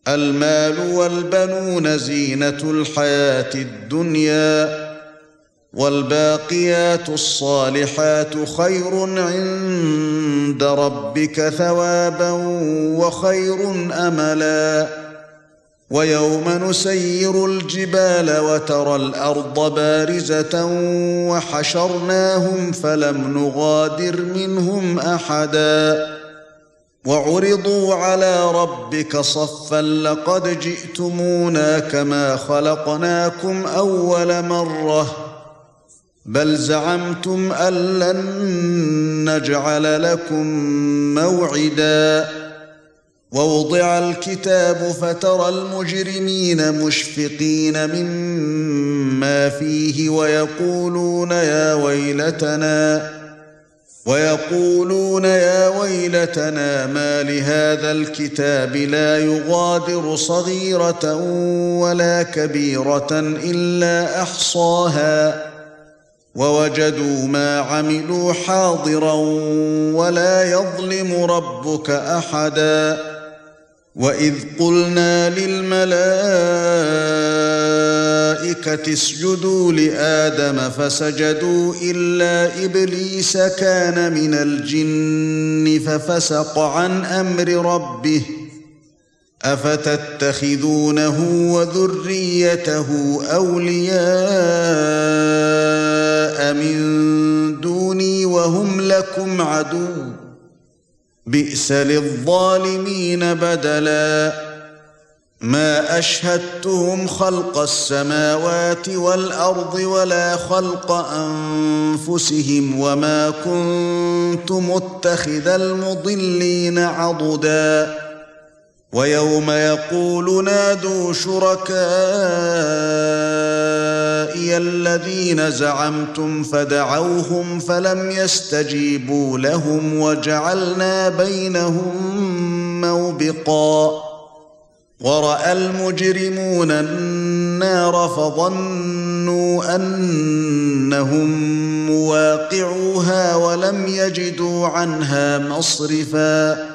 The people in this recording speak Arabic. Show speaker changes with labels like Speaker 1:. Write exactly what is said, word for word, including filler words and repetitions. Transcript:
Speaker 1: المال والبنون زينة الحياة الدنيا، والباقيات الصالحات خير عند ربك ثوابا وخير أملا. ويوم نسير الجبال وترى الأرض بارزة وحشرناهم فلم نغادر منهم أحدا وعرضوا على ربك صفا لقد جئتمونا كما خلقناكم أول مرة بل زعمتم أن لن نجعل لكم موعدا. ووضع الكتاب فترى المجرمين مشفقين مما فيه ويقولون يا ويلتنا ويقولون يا ويلتنا ما لهذا الكتاب لا يغادر صغيرة ولا كبيرة إلا أحصاها ووجدوا ما عملوا حاضرا ولا يظلم ربك أحدا. وإذ قلنا للملائكة اسجدوا لآدم فسجدوا إلا إبليس كان من الجن ففسق عن أمر ربه أفتتخذونه وذريته أولياء من دوني وهم لكم عدو بئس للظالمين بدلا. ما أشهدتهم خلق السماوات والأرض ولا خلق أنفسهم وما كنت متخذ المضلين عضدا. ويوم يقول نادوا شركائي الذين زعمتم فدعوهم فلم يستجيبوا لهم وجعلنا بينهم موبقا. ورأى المجرمون النار فظنوا أنهم مواقعوها ولم يجدوا عنها مصرفا